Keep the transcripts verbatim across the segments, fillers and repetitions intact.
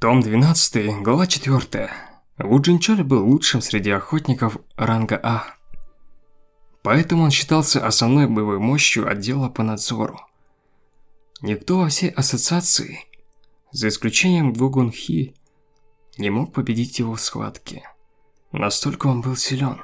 Том двенадцатый, глава четвёртая. Ву Джинчоль был лучшим среди охотников ранга А. Поэтому он считался основной боевой мощью отдела по надзору. Никто во всей ассоциации, за исключением Го Гун Хи, не мог победить его в схватке. Настолько он был силен.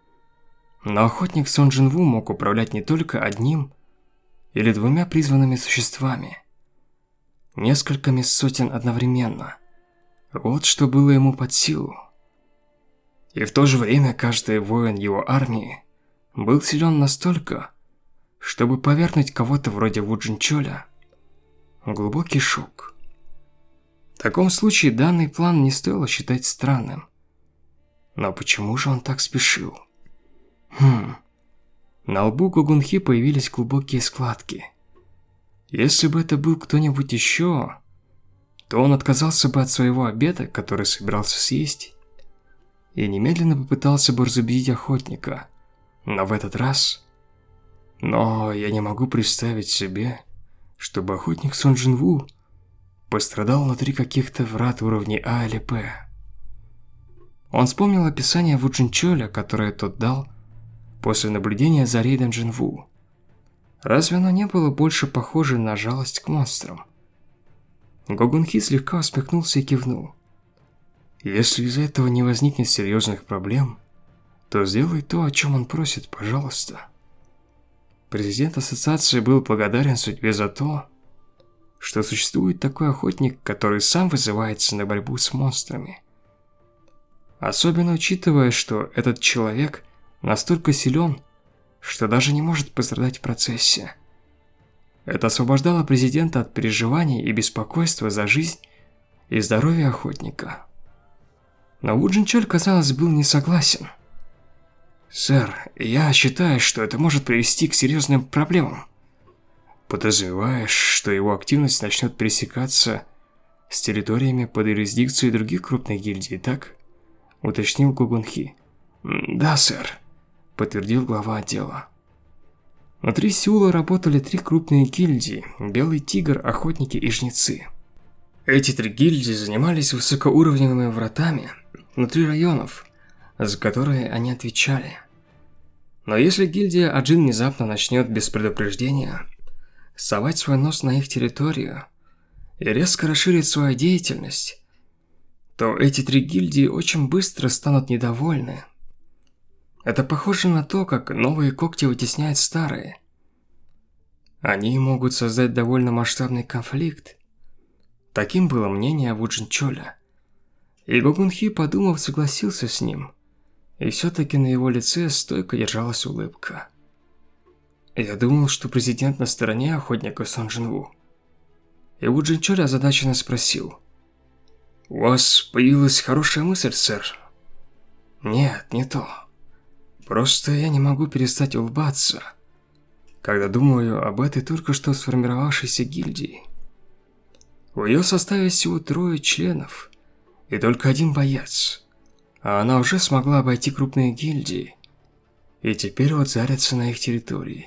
Но охотник Сон Джин Ву мог управлять не только одним или двумя призванными существами, несколькими сотен одновременно. Вот что было ему под силу. И в то же время каждый воин его армии был силен настолько, чтобы повергнуть кого-то вроде Ву Джинчоля в глубокий шок. В таком случае данный план не стоило считать странным. Но почему же он так спешил? Хм. На лбу Го Гун Хи появились глубокие складки. Если бы это был кто-нибудь еще, то он отказался бы от своего обеда, который собирался съесть, и немедленно попытался бы разубедить охотника. Но в этот раз... Но я не могу представить себе, чтобы охотник Сон Джин Ву пострадал внутри каких-то врат уровней А или П. Он вспомнил описание Ву Джинчоля, которое тот дал после наблюдения за рейдом Джин Ву. Разве оно не было больше похоже на жалость к монстрам? Го Гун Хи слегка усмехнулся и кивнул. Если из-за этого не возникнет серьезных проблем, то сделай то, о чем он просит, пожалуйста. Президент ассоциации был благодарен судьбе за то, что существует такой охотник, который сам вызывается на борьбу с монстрами. Особенно учитывая, что этот человек настолько силен, что даже не может пострадать в процессе. Это освобождало президента от переживаний и беспокойства за жизнь и здоровье охотника. Но Ву Джинчоль, казалось, был не согласен. «Сэр, я считаю, что это может привести к серьезным проблемам». «Подразумеваешь, что его активность начнет пересекаться с территориями под юрисдикцией других крупных гильдий, так?» – уточнил Го Гун Хи. «Да, сэр», – подтвердил глава отдела. Внутри Сеула работали три крупные гильдии – Белый Тигр, Охотники и Жнецы. Эти три гильдии занимались высокоуровневыми вратами внутри районов, за которые они отвечали. Но если гильдия Аджин внезапно начнет без предупреждения совать свой нос на их территорию и резко расширит свою деятельность, то эти три гильдии очень быстро станут недовольны. Это похоже на то, как новые когти вытесняют старые. Они могут создать довольно масштабный конфликт. Таким было мнение Ву Джинчоля. И Го Гун Хи, подумав, согласился с ним. И все-таки на его лице стойко держалась улыбка. Я думал, что президент на стороне охотника Сон Джин Ву. И Ву Джинчоль озадаченно спросил. «У вас появилась хорошая мысль, сэр?» «Нет, не то. Просто я не могу перестать улыбаться, когда думаю об этой только что сформировавшейся гильдии. В ее составе всего трое членов и только один боец, а она уже смогла обойти крупные гильдии, и теперь вот зарятся на их территории».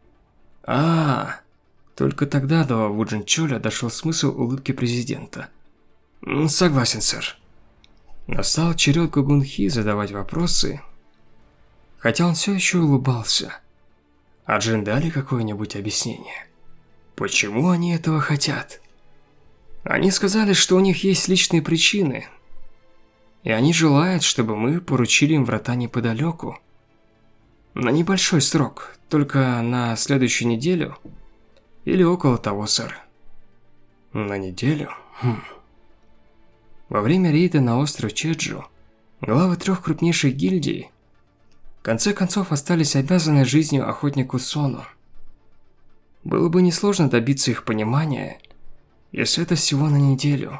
А, только тогда до Ву Джинчоля дошел смысл улыбки президента. «Согласен, сэр». Настал черед Го Гун Хи задавать вопросы, хотя он все еще улыбался. А Джин дали какое-нибудь объяснение? Почему они этого хотят? Они сказали, что у них есть личные причины, и они желают, чтобы мы поручили им врата неподалеку. На небольшой срок, только на следующую неделю или около того, сэр. На неделю? Хм. Во время рейда на остров Чеджу главы трех крупнейших гильдий в конце концов остались обязаны жизнью охотнику Сону. Было бы несложно добиться их понимания, если это всего на неделю.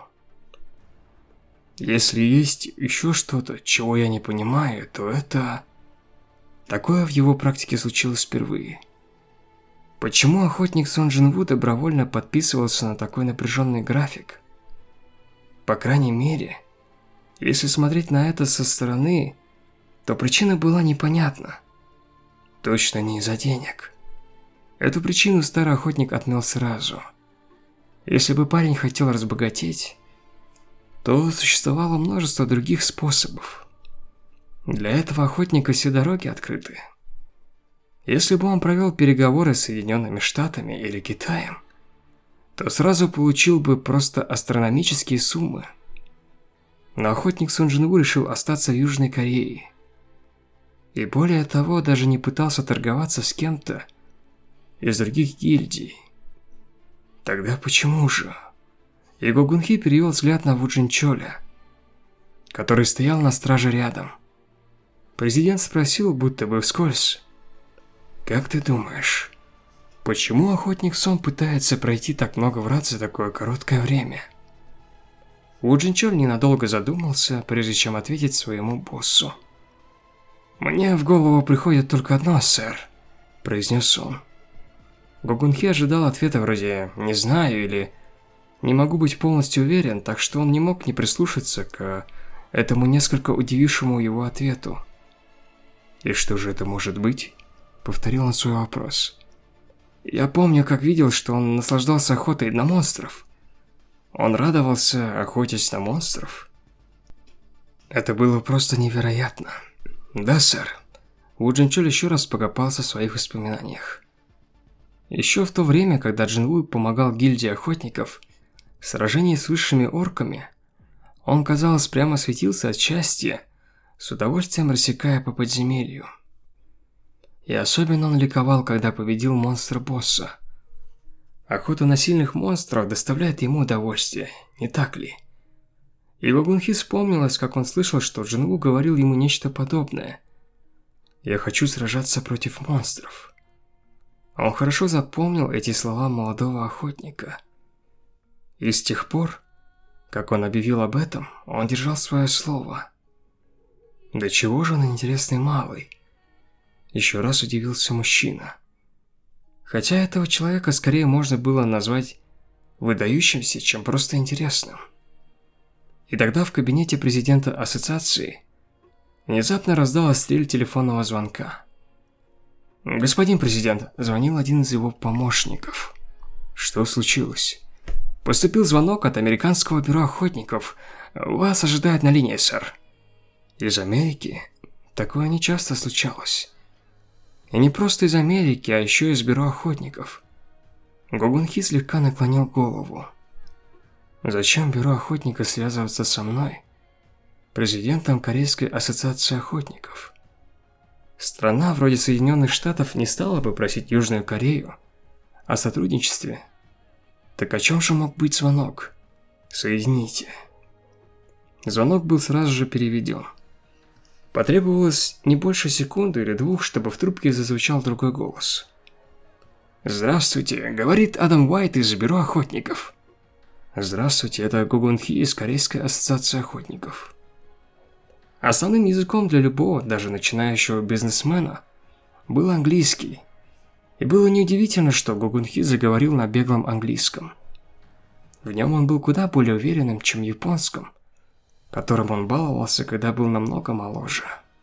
Если есть еще что-то, чего я не понимаю, то это... Такое в его практике случилось впервые. Почему охотник Сон Джин Ву добровольно подписывался на такой напряженный график? По крайней мере, если смотреть на это со стороны, то причина была непонятна. Точно не из-за денег. Эту причину старый охотник отмел сразу. Если бы парень хотел разбогатеть, то существовало множество других способов. Для этого охотника все дороги открыты. Если бы он провел переговоры с Соединенными Штатами или Китаем, то сразу получил бы просто астрономические суммы. Но охотник Сон Джин-ву решил остаться в Южной Корее. И более того, даже не пытался торговаться с кем-то из других гильдий. Тогда почему же? И Го Гун Хи перевел взгляд на Ву Джинчоля, который стоял на страже рядом. Президент спросил, будто бы вскользь: «Как ты думаешь, почему охотник Сон пытается пройти так много врат за такое короткое время?» Ву Джинчоль ненадолго задумался, прежде чем ответить своему боссу. «Мне в голову приходит только одно, сэр», – произнес он. Го Гун Хи ожидал ответа вроде «не знаю» или «не могу быть полностью уверен», так что он не мог не прислушаться к этому несколько удивившему его ответу. «И что же это может быть?» – повторил он свой вопрос. «Я помню, как видел, что он наслаждался охотой на монстров. Он радовался, охотясь на монстров. Это было просто невероятно». «Да, сэр». Ву Джинчоль еще раз покопался в своих воспоминаниях. Еще в то время, когда Джин Ву помогал гильдии охотников в сражении с высшими орками, он, казалось, прямо светился от счастья, с удовольствием рассекая по подземелью. И особенно он ликовал, когда победил монстра-босса. Охота на сильных монстров доставляет ему удовольствие, не так ли? И Го Гун Хи вспомнилось, как он слышал, что Джин Ву говорил ему нечто подобное. «Я хочу сражаться против монстров». Он хорошо запомнил эти слова молодого охотника. И с тех пор, как он объявил об этом, он держал свое слово. «Да чего же он интересный малый?» Еще раз удивился мужчина. Хотя этого человека скорее можно было назвать выдающимся, чем просто интересным. И тогда в кабинете президента ассоциации внезапно раздалась стрель телефонного звонка. «Господин президент», – звонил один из его помощников. «Что случилось?» «Поступил звонок от американского бюро охотников. Вас ожидает на линии, сэр». «Из Америки?» Такое не часто случалось. И не просто из Америки, а еще из бюро охотников. Го Гун Хи слегка наклонил голову. Зачем бюро охотников связываться со мной, президентом Корейской ассоциации охотников? Страна вроде Соединенных Штатов не стала бы просить Южную Корею о сотрудничестве. Так о чем же мог быть звонок? Соедините. Звонок был сразу же переведен. Потребовалось не больше секунды или двух, чтобы в трубке зазвучал другой голос. «Здравствуйте, говорит Адам Уайт из бюро охотников». «Здравствуйте, это Го Гун Хи из Корейской ассоциации охотников». Основным языком для любого, даже начинающего бизнесмена, был английский. И было неудивительно, что Го Гун Хи заговорил на беглом английском. В нем он был куда более уверенным, чем в японском, которым он баловался, когда был намного моложе.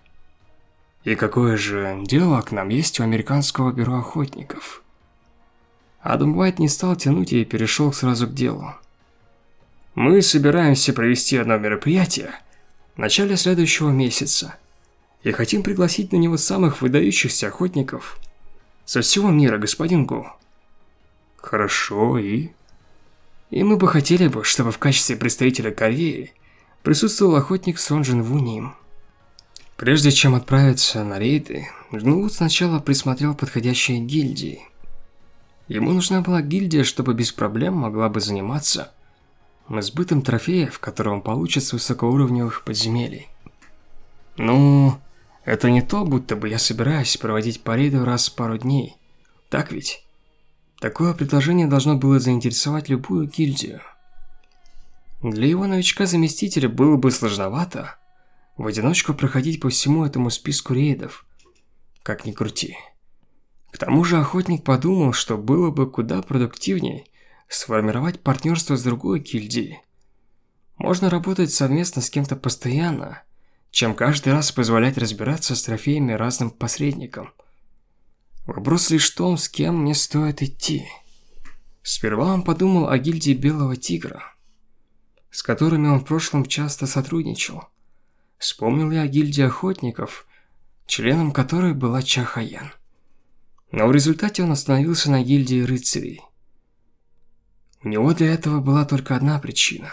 «И какое же дело к нам есть у американского бюро охотников?» Адам Уайт не стал тянуть и перешел сразу к делу. «Мы собираемся провести одно мероприятие в начале следующего месяца и хотим пригласить на него самых выдающихся охотников со всего мира, господин Го». «Хорошо, и?» «И мы бы хотели бы, чтобы в качестве представителя Кореи присутствовал охотник Сон Джин-ву Ним». Прежде чем отправиться на рейды, Джин-ву сначала присмотрел подходящие гильдии. Ему нужна была гильдия, чтобы без проблем могла бы заниматься сбытом трофеев, которые он получит с высокоуровневых подземелий. Ну, это не то, будто бы я собираюсь проводить по рейду раз в пару дней. Так ведь? Такое предложение должно было заинтересовать любую гильдию. Для его новичка-заместителя было бы сложновато в одиночку проходить по всему этому списку рейдов, как ни крути. К тому же охотник подумал, что было бы куда продуктивнее сформировать партнерство с другой гильдией. Можно работать совместно с кем-то постоянно, чем каждый раз позволять разбираться с трофеями разным посредникам. Вопрос лишь в том, с кем мне стоит идти. Сперва он подумал о гильдии Белого Тигра. с которыми он в прошлом часто сотрудничал. Вспомнил я о гильдии охотников, членом которой была Ча Хаян. Но в результате он остановился на гильдии рыцарей. У него для этого была только одна причина.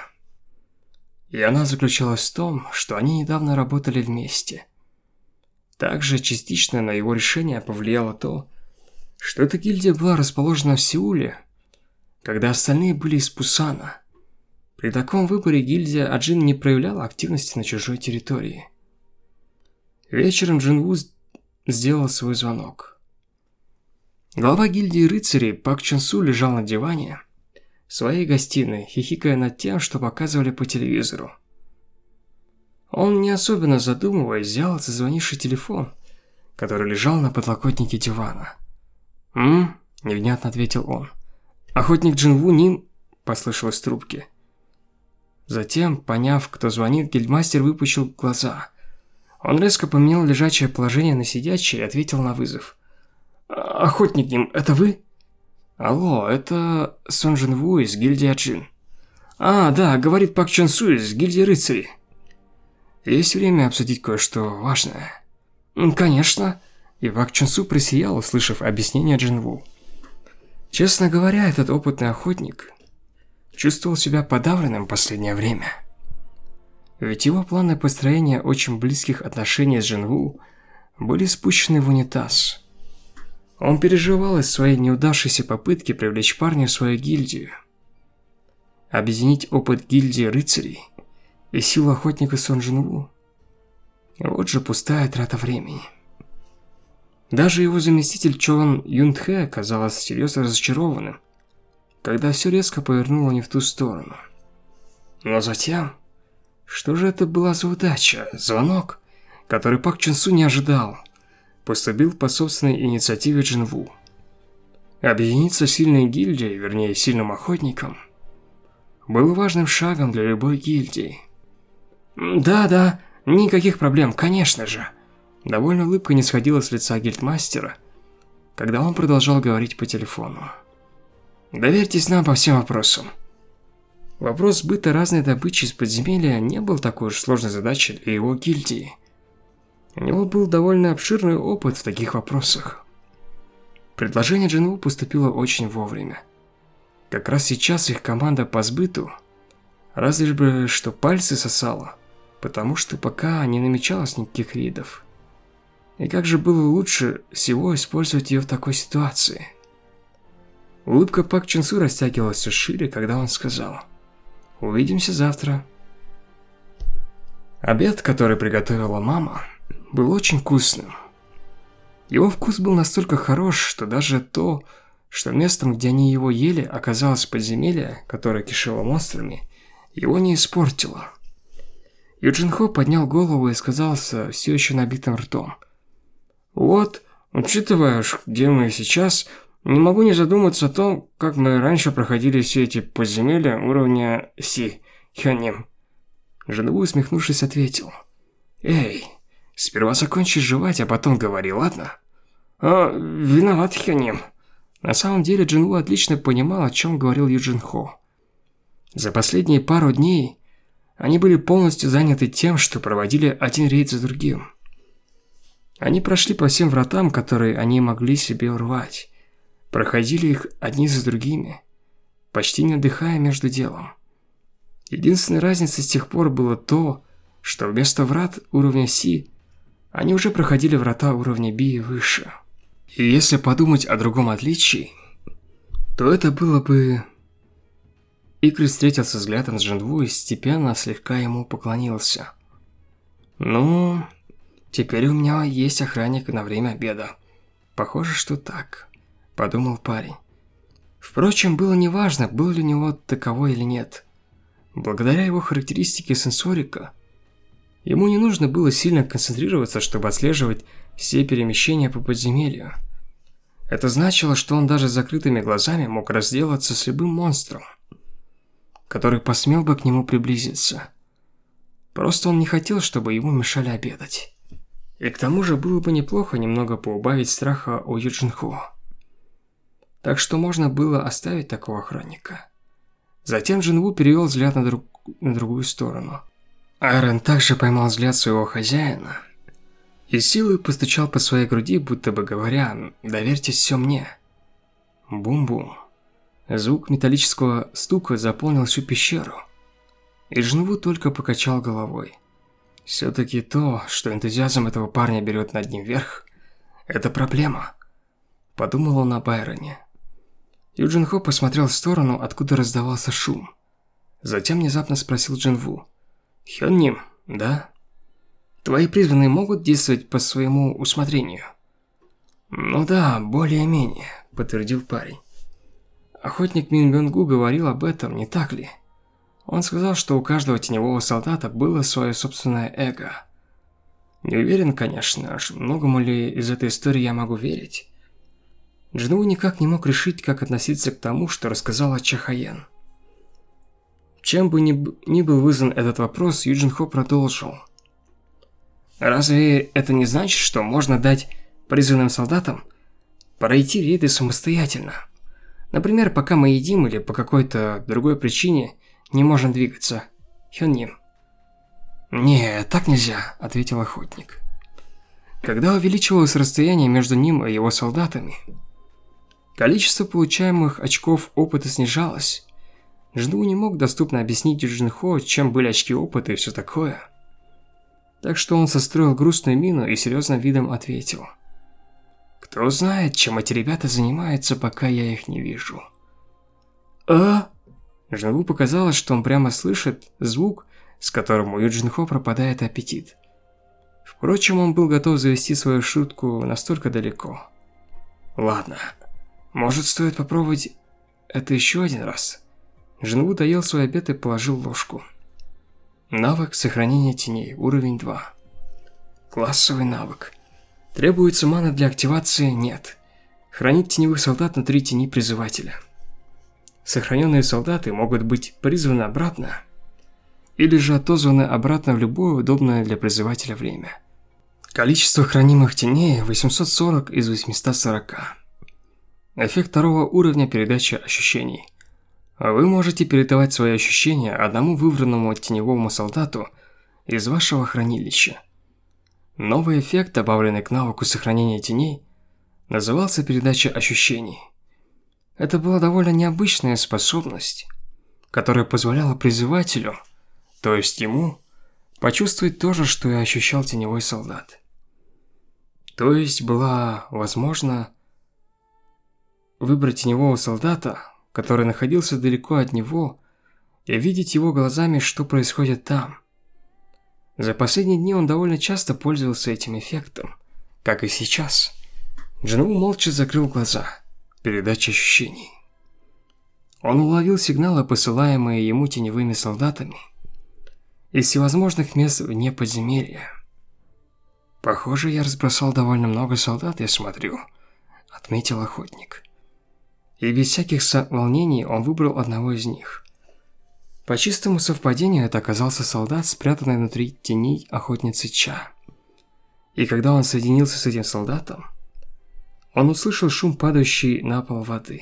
И она заключалась в том, что они недавно работали вместе. Также частично на его решение повлияло то, что эта гильдия была расположена в Сеуле, когда остальные были из Пусана. При таком выборе гильдия Аджин не проявляла активности на чужой территории. Вечером Джинву сделал свой звонок. Глава гильдии рыцарей Пак Чонсу лежал на диване в своей гостиной, хихикая над тем, что показывали по телевизору. Он, не особенно задумываясь, взял зазвонивший телефон, который лежал на подлокотнике дивана. «М?» – невнятно ответил он. «Охотник Джинву Нин?» – послышалось в трубке. Затем, поняв, кто звонит, гильдмастер выпучил глаза. Он резко поменял лежачее положение на сидячее и ответил на вызов. «Охотник Нин, это вы?» «Алло, это Сон Джинву из гильдии Аджин». «А, да, говорит Пак Чонсу из гильдии рыцарей». «Есть время обсудить кое-что важное?» «Конечно». И Пак Чонсу просиял, услышав объяснение Джинву. Честно говоря, этот опытный охотник чувствовал себя подавленным в последнее время. Ведь его планы построения очень близких отношений с Джинву были спущены в унитаз. Он переживал из своей неудавшейся попытки привлечь парня в свою гильдию. Объединить опыт гильдии рыцарей и силу охотника Сон Джинву. Вот же пустая трата времени. Даже его заместитель Чон Юнтхэ оказался серьезно разочарованным, когда все резко повернуло не в ту сторону. Но затем... Что же это была за удача? Звонок, который Пак Чонсу не ожидал, поступил по собственной инициативе Джинву. Объединиться с сильной гильдией, вернее сильным охотником, было важным шагом для любой гильдии. «Да-да, никаких проблем, конечно же». Довольно улыбка не сходила с лица гильдмастера, когда он продолжал говорить по телефону. «Доверьтесь нам по всем вопросам». Вопрос сбыта разной добычи из подземелья не был такой уж сложной задачей для его гильдии. У него был довольно обширный опыт в таких вопросах. Предложение Джинву поступило очень вовремя. Как раз сейчас их команда по сбыту, разве бы что пальцы сосала, потому что пока не намечалось никаких рейдов. И как же было лучше всего использовать ее в такой ситуации? Улыбка Пак Чонсу растягивалась все шире, когда он сказал: «Увидимся завтра». Обед, который приготовила мама, был очень вкусным. Его вкус был настолько хорош, что даже то, что местом, где они его ели, оказалось подземелье, которое кишело монстрами, его не испортило. Юджин Хо поднял голову и сказал со все еще набитым ртом: «Вот, учитывая, где мы сейчас, не могу не задуматься о том, как мы раньше проходили все эти подземелья уровня Си, Хёним». Джинву, усмехнувшись, ответил: «Эй, сперва закончи жевать, а потом говори, ладно?» «А, виноват, Хёним». На самом деле Джинву отлично понимал, о чем говорил Юджин Хо. За последние пару дней они были полностью заняты тем, что проводили один рейд за другим. Они прошли по всем вратам, которые они могли себе урвать. Проходили их одни за другими, почти не отдыхая между делом. Единственной разницей с тех пор было то, что вместо врат уровня Си, они уже проходили врата уровня Би и выше. И если подумать о другом отличии, то это было бы... Икры встретился взглядом с Джинву и степенно слегка ему поклонился. «Ну, теперь у меня есть охранник на время обеда. Похоже, что так», – подумал парень. Впрочем, было неважно, был ли у него таковой или нет. Благодаря его характеристике сенсорика, ему не нужно было сильно концентрироваться, чтобы отслеживать все перемещения по подземелью. Это значило, что он даже с закрытыми глазами мог разделаться с любым монстром, который посмел бы к нему приблизиться. Просто он не хотел, чтобы ему мешали обедать. И к тому же было бы неплохо немного поубавить страха у Юджин Хо. Так что можно было оставить такого охранника. Затем Джинву перевел взгляд на, друг... на другую сторону. Айрон также поймал взгляд своего хозяина и силой постучал по своей груди, будто бы говоря: «Доверьтесь все мне». Бум-бум. Звук металлического стука заполнил всю пещеру, и Джинву только покачал головой. Все-таки то, что энтузиазм этого парня берет над ним верх, это проблема. Подумал он об Айроне. Юджин Хо посмотрел в сторону, откуда раздавался шум. Затем внезапно спросил Джинву: «Хённим, да? Твои призванные могут действовать по своему усмотрению?» «Ну да, более-менее», — подтвердил парень. Охотник Мин Бёнгу говорил об этом, не так ли? Он сказал, что у каждого теневого солдата было свое собственное эго. Не уверен, конечно, многому ли из этой истории я могу верить. Джинву никак не мог решить, как относиться к тому, что рассказала Чахаен. Чем бы ни, ни был вызван этот вопрос, Юджин Хо продолжил. «Разве это не значит, что можно дать призванным солдатам пройти рейды самостоятельно? Например, пока мы едим или по какой-то другой причине не можем двигаться. Хённим». «Не, так нельзя», — ответил охотник. Когда увеличивалось расстояние между ним и его солдатами, количество получаемых очков опыта снижалось. Джинву не мог доступно объяснить Юджин Хо, чем были очки опыта и все такое. Так что он состроил грустную мину и серьезным видом ответил: «Кто знает, чем эти ребята занимаются, пока я их не вижу». «А?» Джинву показалось, что он прямо слышит звук, с которым у Юджин Хо пропадает аппетит. Впрочем, он был готов завести свою шутку настолько далеко. «Ладно, может, стоит попробовать это еще один раз?» Джинву доел свой обед и положил ложку. Навык сохранения теней, уровень два. Классовый навык. Требуется мана для активации? Нет. Хранить теневых солдат внутри тени призывателя. Сохраненные солдаты могут быть призваны обратно, или же отозваны обратно в любое удобное для призывателя время. Количество хранимых теней восемьсот сорок из восьмисот сорока. Эффект второго уровня передачи ощущений. Вы можете передавать свои ощущения одному выбранному теневому солдату из вашего хранилища. Новый эффект, добавленный к навыку сохранения теней, назывался передача ощущений. Это была довольно необычная способность, которая позволяла призывателю, то есть ему, почувствовать то же, что и ощущал теневой солдат. То есть была возможно выбрать теневого солдата, который находился далеко от него, и видеть его глазами, что происходит там. За последние дни он довольно часто пользовался этим эффектом, как и сейчас. Джинву молча закрыл глаза. Передача ощущений. Он уловил сигналы, посылаемые ему теневыми солдатами из всевозможных мест вне подземелья. «Похоже, я разбросал довольно много солдат, я смотрю», — отметил охотник. И без всяких волнений он выбрал одного из них. По чистому совпадению это оказался солдат, спрятанный внутри теней охотницы Ча. И когда он соединился с этим солдатом, он услышал шум падающей на пол воды.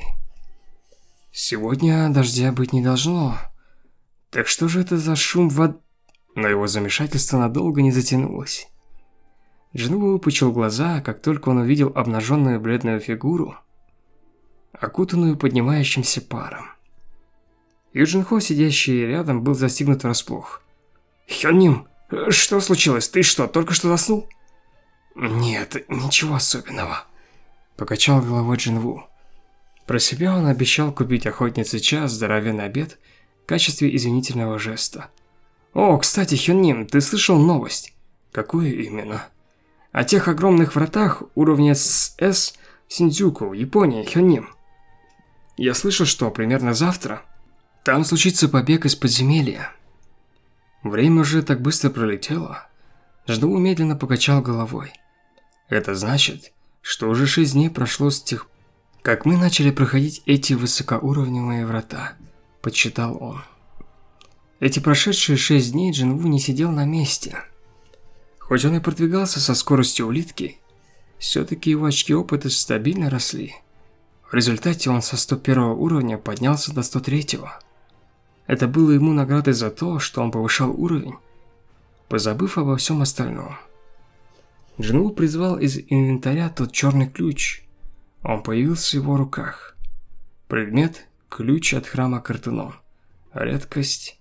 Сегодня дождя быть не должно. Так что же это за шум воды? Но его замешательство надолго не затянулось. Джинву выпучил глаза, как только он увидел обнаженную бледную фигуру, окутанную поднимающимся паром. Юджин Хо, сидящий рядом, был застигнут врасплох. «Хённим, что случилось? Ты что, только что заснул?» «Нет, ничего особенного», — покачал головой Джинву. Про себя он обещал купить охотнице Ча здоровенный обед в качестве извинительного жеста. «О, кстати, Хённим, ты слышал новость?» «Какую именно?» «О тех огромных вратах уровня С в Синдзюку, Япония, Хённим. Я слышал, что примерно завтра там случится побег из подземелья». Время уже так быстро пролетело. Джинву медленно покачал головой. «Это значит, что уже шесть дней прошло с тех, как мы начали проходить эти высокоуровневые врата», – подсчитал он. Эти прошедшие шесть дней Джинву не сидел на месте. Хоть он и продвигался со скоростью улитки, все-таки его очки опыта стабильно росли. В результате он со сто первого уровня поднялся до сто третьего. Это было ему наградой за то, что он повышал уровень, позабыв обо всем остальном. Джинву призвал из инвентаря тот черный ключ. Он появился в его руках. Предмет – ключ от храма Картунон. Редкость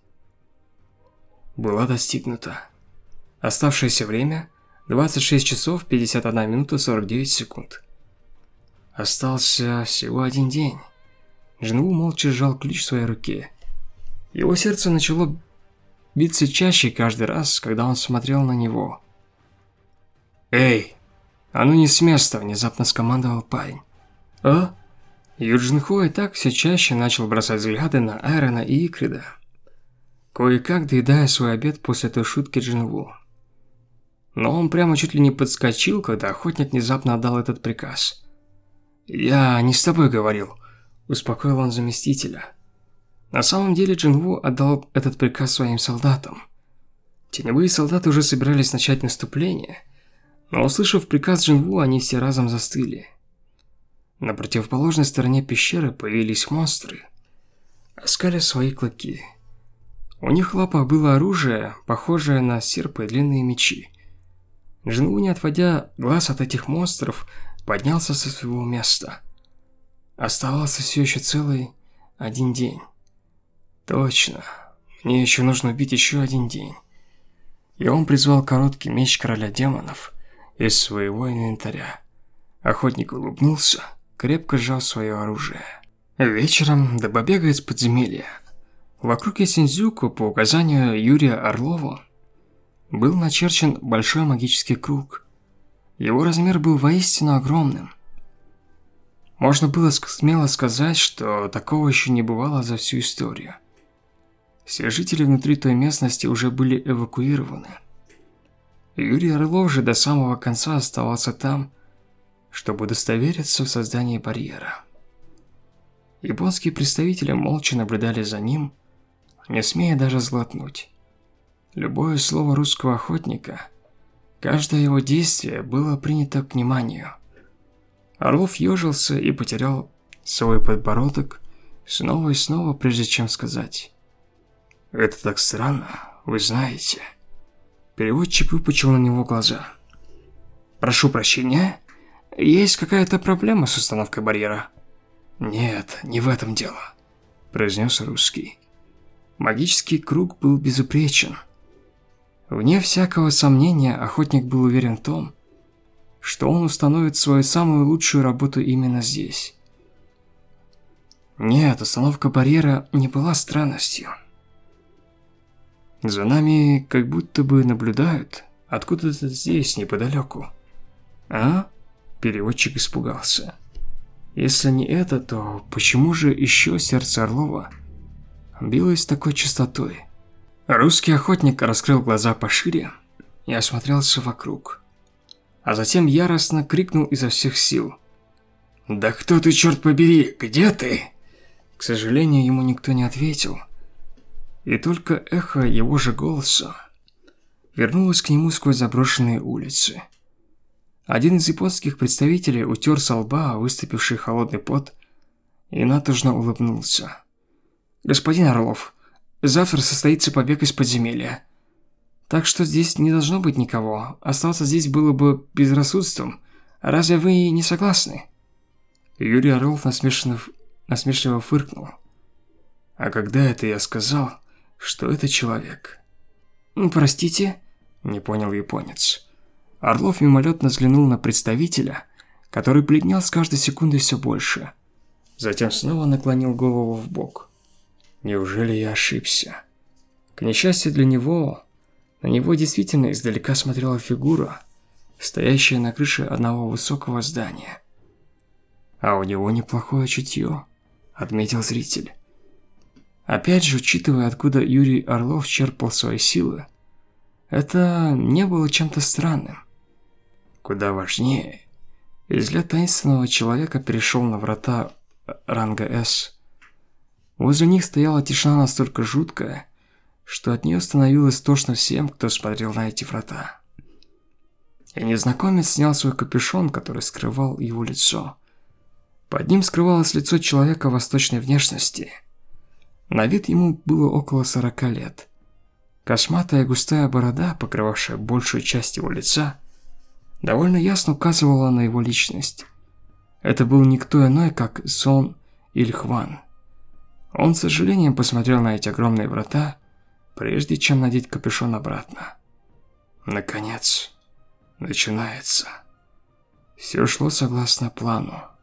была достигнута. Оставшееся время – двадцать шесть часов пятьдесят одна минута сорок девять секунд. Остался всего один день. Джинву молча сжал ключ в своей руке. Его сердце начало биться чаще каждый раз, когда он смотрел на него. «Эй, а ну не с места!» – внезапно скомандовал парень. «А?» Юджин Хо и так все чаще начал бросать взгляды на Айрона и Икрида, кое-как доедая свой обед после той шутки Джинву. Но он прямо чуть ли не подскочил, когда охотник внезапно отдал этот приказ. «Я не с тобой говорил», – успокоил он заместителя. На самом деле Джинву отдал этот приказ своим солдатам. Теневые солдаты уже собирались начать наступление, но, услышав приказ Джинву, они все разом застыли. На противоположной стороне пещеры появились монстры, оскаля свои клыки. У них в лапах было оружие, похожее на серпы и длинные мечи. Джинву, не отводя глаз от этих монстров, поднялся со своего места. Оставался все еще целый один день. Точно, мне еще нужно убить еще один день. И он призвал короткий меч короля демонов из своего инвентаря. Охотник улыбнулся, крепко сжал свое оружие. Вечером до побега из подземелья. Вокруг Ясензюку по указанию Юрия Орлова был начерчен большой магический круг. Его размер был воистину огромным. Можно было смело сказать, что такого еще не бывало за всю историю. Все жители внутри той местности уже были эвакуированы. Юрий Орлов же до самого конца оставался там, чтобы удостовериться в создании барьера. Японские представители молча наблюдали за ним, не смея даже сглотнуть. Любое слово русского охотника, каждое его действие было принято к вниманию. Орлов ежился и потерял свой подбородок снова и снова, прежде чем сказать: «Это так странно, вы знаете». Переводчик выпучил на него глаза. «Прошу прощения, есть какая-то проблема с установкой барьера?» «Нет, не в этом дело», – произнес русский. Магический круг был безупречен. Вне всякого сомнения, охотник был уверен в том, что он установит свою самую лучшую работу именно здесь. Нет, установка барьера не была странностью. За нами как будто бы наблюдают откуда-то здесь, неподалеку. А? Переводчик испугался. Если не это, то почему же еще сердце Орлова билось с такой частотой? Русский охотник раскрыл глаза пошире и осмотрелся вокруг. А затем яростно крикнул изо всех сил: «Да кто ты, черт побери, где ты?» К сожалению, ему никто не ответил. И только эхо его же голоса вернулось к нему сквозь заброшенные улицы. Один из японских представителей утер со лба выступивший холодный пот и натужно улыбнулся. «Господин Орлов, завтра состоится побег из подземелья. Так что здесь не должно быть никого. Остаться здесь было бы безрассудством. Разве вы не согласны?» Юрий Орлов насмешливо, насмешливо фыркнул. «А когда это я сказал, что это человек?» «Простите?» – не понял японец. Орлов мимолетно взглянул на представителя, который бледнел с каждой секундой все больше. Затем снова наклонил голову вбок. Неужели я ошибся? К несчастью для него, на него действительно издалека смотрела фигура, стоящая на крыше одного высокого здания. «А у него неплохое чутье», – отметил зритель. Опять же, учитывая, откуда Юрий Орлов черпал свои силы, это не было чем-то странным. Куда важнее, взгляд таинственного человека перешел на врата ранга С. Возле них стояла тишина настолько жуткая, что от нее становилось тошно всем, кто смотрел на эти врата. И незнакомец снял свой капюшон, который скрывал его лицо. Под ним скрывалось лицо человека восточной внешности. На вид ему было около сорока лет. Косматая густая борода, покрывавшая большую часть его лица, довольно ясно указывала на его личность. Это был никто иной, как Сон Ильхван. Он с сожалением посмотрел на эти огромные врата, прежде чем надеть капюшон обратно. Наконец, начинается. Все шло согласно плану.